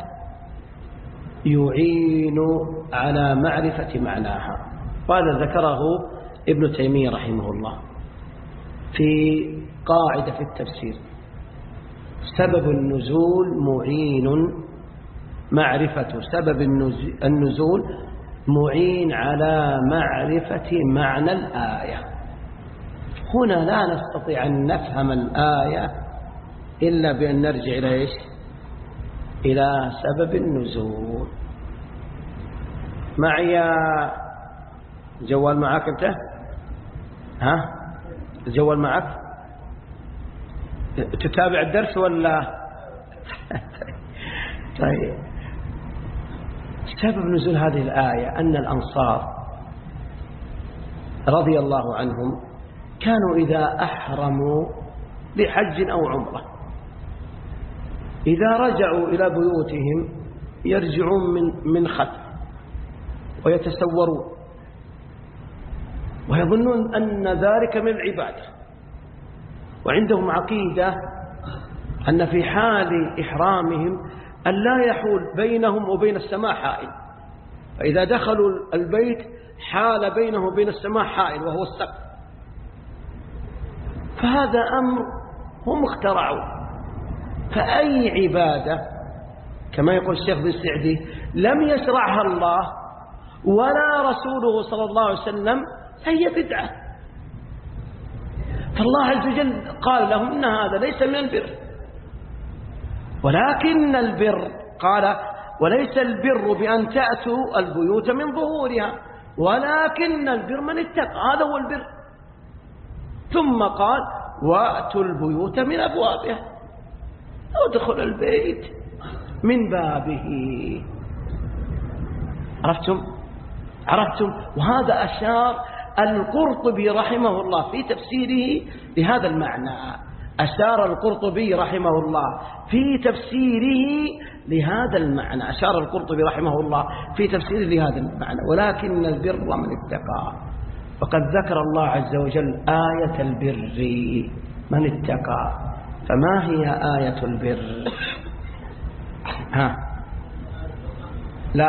يعين على معرفة معناها، وهذا ذكره ابن تيمية رحمه الله في قاعدة في التفسير. سبب النزول معين، معرفة سبب النزول معين على معرفة معنى الآية. هنا لا نستطيع أن نفهم الآية إلا بأن نرجع إلى إيش؟ إلى سبب النزول. معي الجوال معك أنت؟ ها؟ الجوال معك؟ تتابع الدرس ولا؟ طيب، سبب نزول هذه الآية أن الأنصار رضي الله عنهم كانوا إذا أحرموا بحج أو عمرة إذا رجعوا إلى بيوتهم يرجعون من من خلف ويتسورون ويظنون أن ذلك من العبادة، وعندهم عقيدة أن في حال إحرامهم أن لا يحول بينهم وبين السماء حائل، فإذا دخلوا البيت حال بينه وبين السماء حائل وهو السقف. فهذا أمر هم اخترعوا. فأي عبادة كما يقول الشيخ بن سعدي لم يشرعها الله ولا رسوله صلى الله عليه وسلم هي بدعة. فالله عز وجل قال لهم إن هذا ليس من البر، ولكن البر قال وليس البر بأن تأتوا البيوت من ظهورها ولكن البر من اتقى، هذا هو البر. ثم قال وأتوا البيوت من أبوابها، ادخل البيت من بابه. عرفتم؟ عرفتم؟ وهذا أشار القرطبي رحمه الله في تفسيره لهذا المعنى. أشار القرطبي رحمه الله في تفسيره لهذا المعنى أشار القرطبي رحمه الله في تفسيره لهذا المعنى ولكن البر من اتقى. وقد ذكر الله عز وجل آية البر من اتقى. فما هي آية البر؟ ها لا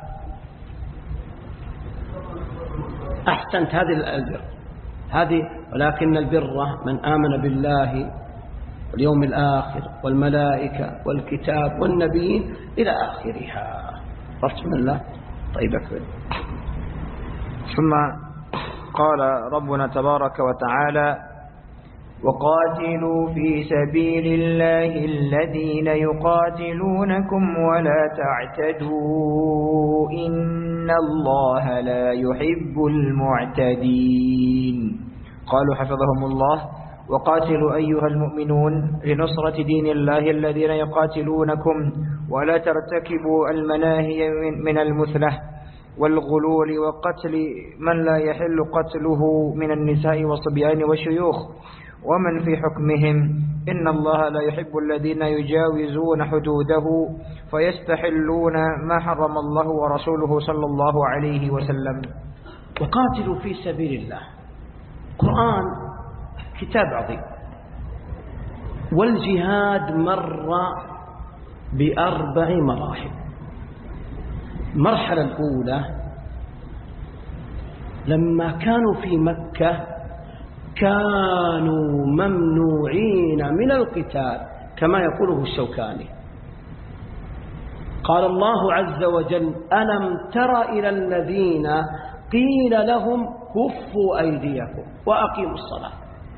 أحسنت، هذه البر هذه ولكن البر من آمن بالله واليوم الآخر والملائكة والكتاب والنبيين إلى آخرها. رفت من الله. طيب أكبر. ثم قال ربنا تبارك وتعالى وقاتلوا في سبيل الله الذين يقاتلونكم ولا تعتدوا إن الله لا يحب المعتدين. قالوا حفظهم الله وقاتلوا أيها المؤمنون لنصرة دين الله الذين يقاتلونكم ولا ترتكبوا المناهي من المثلة والغلول وقتل من لا يحل قتله من النساء والصبيان والشيوخ ومن في حكمهم إن الله لا يحب الذين يجاوزون حدوده فيستحلون ما حرم الله ورسوله صلى الله عليه وسلم. وقاتلوا في سبيل الله. قرآن كتاب عظيم، والجهاد مر بأربع مراحل. المرحلة الأولى لما كانوا في مكة كانوا ممنوعين من القتال كما يقوله الشوكاني. قال الله عز وجل ألم تر إلى الذين قيل لهم كفوا أيديكم وأقيموا الصلاة.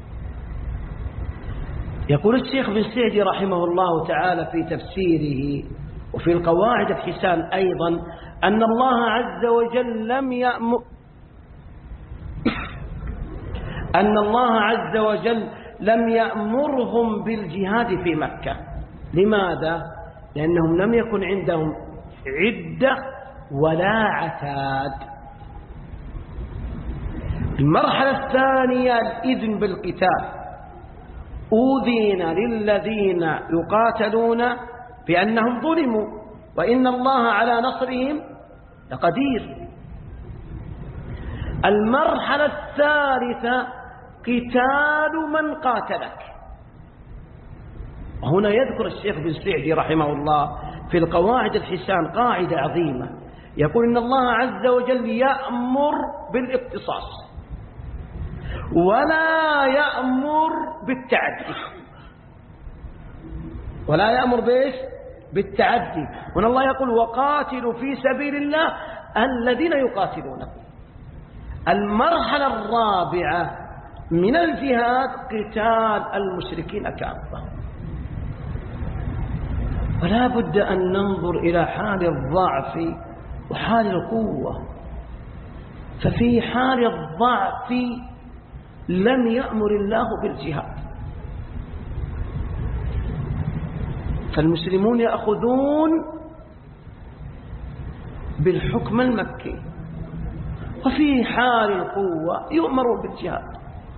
يقول الشيخ بن سعدي رحمه الله تعالى في تفسيره وفي القواعد الحسان أيضا أن الله عز وجل لم يأمر أن الله عز وجل لم يأمرهم بالجهاد في مكة. لماذا؟ لأنهم لم يكن عندهم عدة ولا عتاد. المرحلة الثانية الإذن بالقتال. أذن للذين يقاتلون بأنهم ظلموا وإن الله على نصرهم لقدير. المرحلة الثالثة قتال من قاتلك. وهنا يذكر الشيخ بن سعدي رحمه الله في القواعد الحسان قاعدة عظيمة، يقول إن الله عز وجل يأمر بالاقتصاص ولا يأمر بالتعدي، ولا يأمر بإيش؟ بالتعدي. وأن الله يقول وقاتلوا في سبيل الله الذين يقاتلونكم. المرحلة الرابعة من الجهاد قتال المشركين كافة. ولا بد أن ننظر إلى حال الضعف وحال القوة. ففي حال الضعف لم يأمر الله بالجهاد، فالمسلمون يأخذون بالحكم المكي، وفي حال القوة يؤمرون بالجهاد.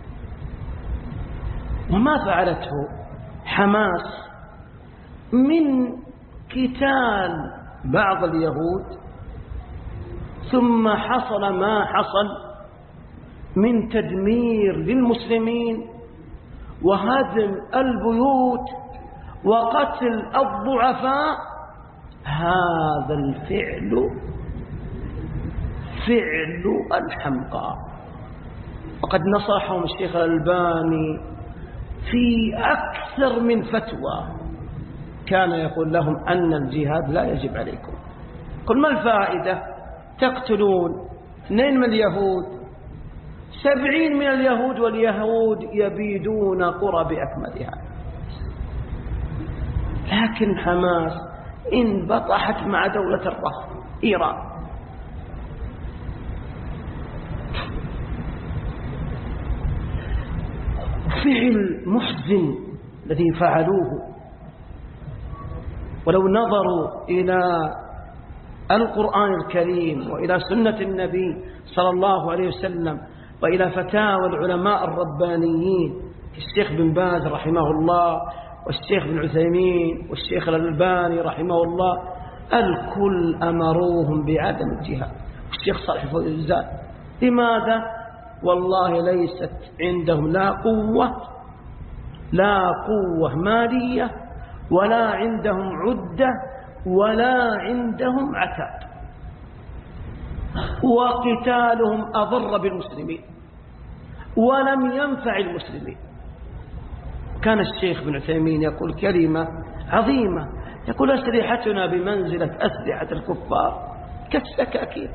وما فعلته حماس من قتال بعض اليهود، ثم حصل ما حصل من تدمير للمسلمين وهدم البيوت وقتل الضعفاء، هذا الفعل فعل الحمقى. وقد نصحهم الشيخ الألباني في أكثر من فتوى، كان يقول لهم أن الجهاد لا يجب عليكم. قل ما الفائدة؟ تقتلون اثنين من اليهود، سبعين من اليهود، واليهود يبيدون قرى بأكملها. لكن حماس انبطحت مع دولة الرافض إيران. فعل محزن الذي فعلوه. ولو نظروا إلى القرآن الكريم وإلى سنة النبي صلى الله عليه وسلم وإلى فتاوى العلماء الربانيين الشيخ بن باز رحمه الله والشيخ بن عثيمين والشيخ الألباني رحمه الله، الكل أمروهم بعدم الجهاد. والشيخ صالح الفوزان، لماذا؟ والله ليست عندهم لا قوة لا قوة مالية، ولا عندهم عدة، ولا عندهم عتاد، وقتالهم أضر بالمسلمين ولم ينفع المسلمين. كان الشيخ بن عثيمين يقول كلمة عظيمة، يقول أسلحتنا بمنزلة أسلحة الكفار كالسكاكين.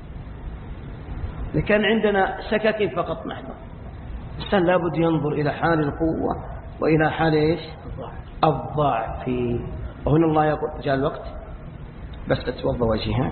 لكان عندنا سكاكين فقط نحن. الإنسان لابد ينظر إلى حال القوة وإلى حال إيش؟ الضعف. وهنا الله يقول جاء الوقت بس تتوضى وجهها.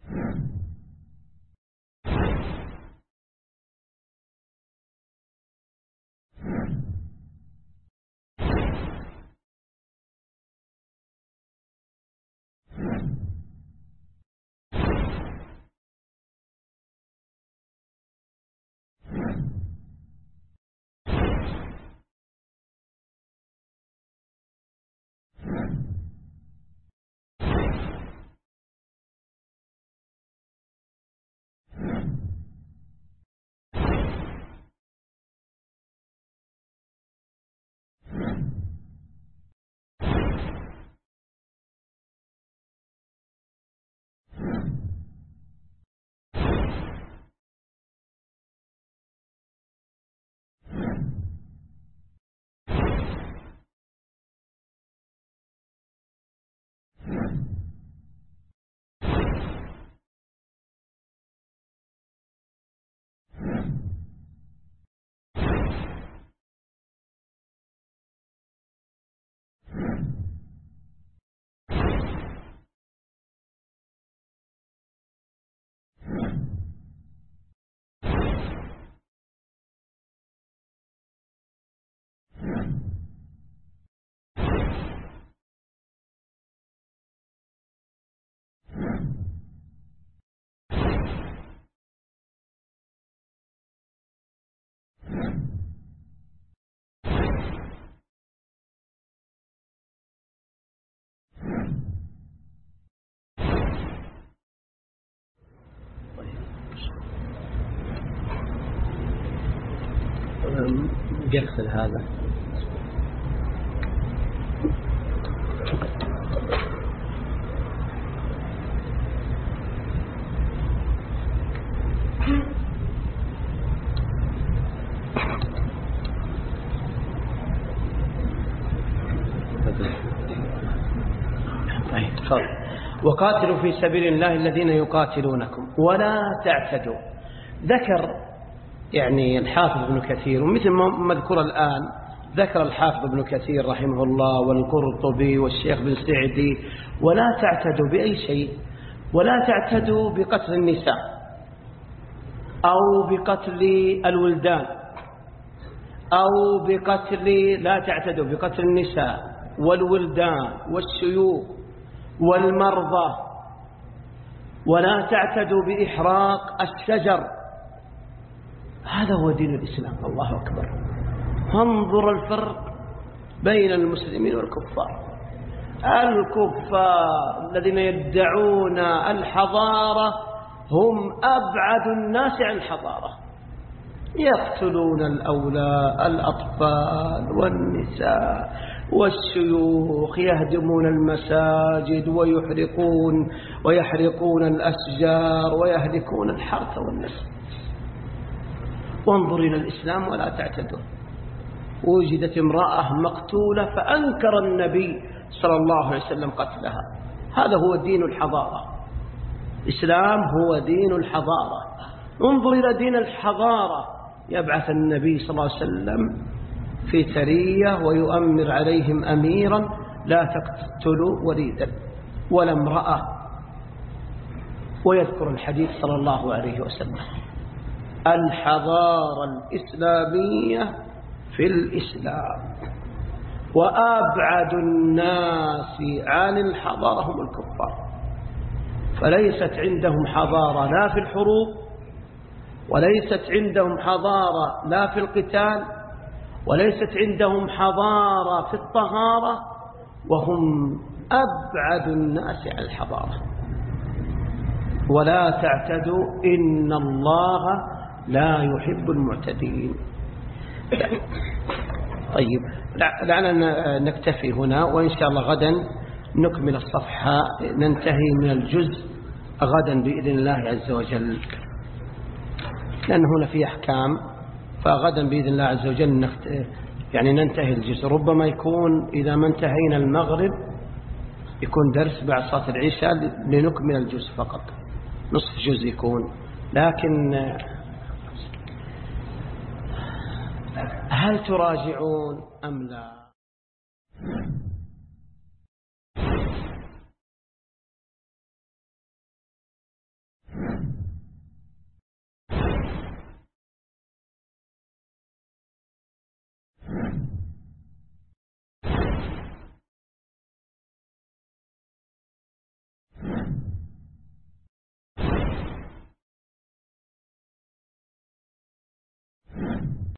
يغسل هذا. وقاتلوا في سبيل الله الذين يقاتلونكم ولا تعتدوا. ذكر يعني الحافظ ابن كثير، ومثل ما مذكور الآن ذكر الحافظ ابن كثير رحمه الله والقرطبي والشيخ بن سعدي: ولا تعتدوا بأي شيء، ولا تعتدوا بقتل النساء أو بقتل الولدان أو بقتل لا تعتدوا بقتل النساء والولدان والشيوخ والمرضى، ولا تعتدوا بإحراق الشجر. هذا هو دين الإسلام. الله أكبر. انظر الفرق بين المسلمين والكفار. الكفار الذين يدعون الحضارة هم أبعد الناس عن الحضارة، يقتلون الأولاد الأطفال والنساء والشيوخ، يهدمون المساجد ويحرقون ويحرقون الأشجار ويهلكون الحرث والنسل. وانظر إلى الإسلام: ولا تعتدوا. وجدت امرأة مقتولة فأنكر النبي صلى الله عليه وسلم قتلها. هذا هو دين الحضارة. الإسلام هو دين الحضارة. انظر إلى دين الحضارة: يبعث النبي صلى الله عليه وسلم في سرية ويؤمر عليهم أميرا: لا تقتلوا وليدا ولا امرأة. ويذكر الحديث صلى الله عليه وسلم: الحضارة الإسلامية في الإسلام، وأبعد الناس عن الحضارة هم الكفار. فليست عندهم حضارة لا في الحروب، وليست عندهم حضارة لا في القتال، وليست عندهم حضارة في الطهارة، وهم أبعد الناس عن الحضارة. ولا تعتدوا إن الله لا يحب المعتدين. طيب، لعلنا نكتفي هنا، وإن شاء الله غدا نكمل الصفحة، ننتهي من الجزء غدا بإذن الله عز وجل، لأن هنا في أحكام. فغدا بإذن الله عز وجل نخت... يعني ننتهي الجزء. ربما يكون إذا ما انتهينا المغرب يكون درس بعد صلاة العشاء لنكمل الجزء فقط، نصف جزء يكون. لكن هل تراجعون أم لا؟